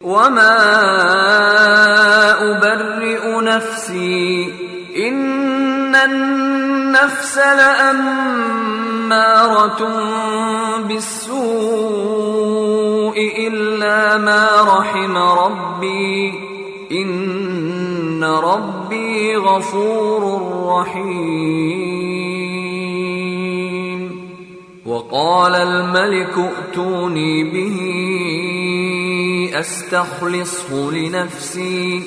وما أبرئ نفسي إن النفس لأمارة بالسوء إلا ما رحم ربي إن ربي غفور رحيم. وقال الملك ائتوني به أستخلصه لنفسي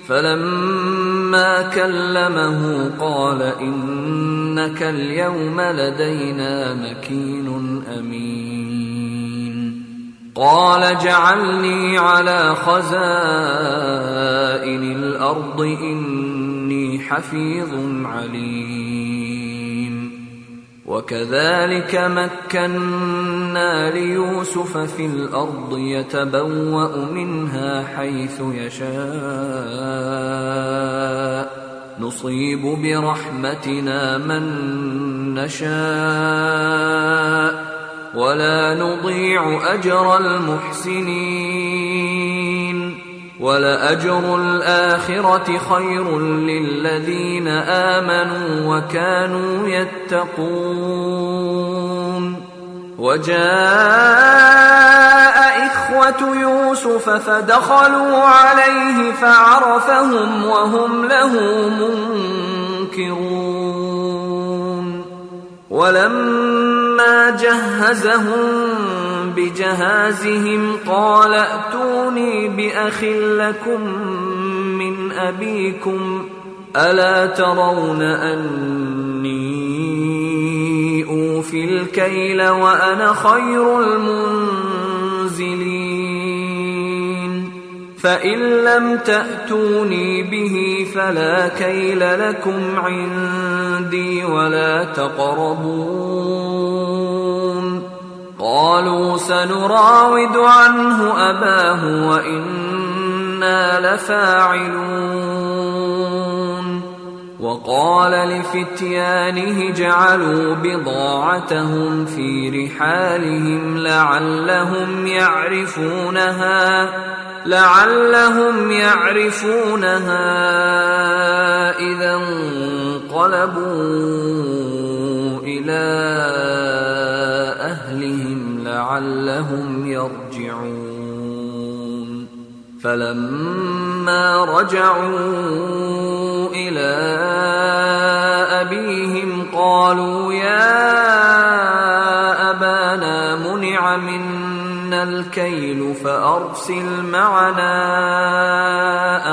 فلما كلمه قال إنك اليوم لدينا مكين أمين. قال اجعلني على خزائن الأرض إني حفيظ عليم. وكذلك مكنا ليوسف في الأرض يتبوأ منها حيث يشاء نصيب برحمتنا من نشاء ولا نضيع أجر المحسنين ولأجر الآخرة خير للذين آمنوا وكانوا يتقون. وجاء إخوة يوسف فدخلوا عليه فعرفهم وهم له منكرون. ولما جهزهم بجهازهم قال ائتوني بأخ لكم من أبيكم ألا ترون أني أوفي الكيل وأنا خير المنزلين فإن لم تأتوني به فلا كيل لكم عندي ولا تقربون. قالوا سنراود عنه أباه وإنا لفاعلون. وقال لفتيانه جعلوا بضاعتهم في رحالهم لعلهم يعرفونها إذا انقلبوا إلى أهلهم لعلهم يرجعون. فلما رجعوا إلى أبيهم قالوا يا أبانا منع منا الكيل فأرسل معنا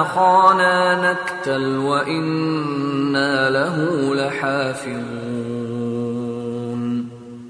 أخانا نكتل وإنا له لحافظون.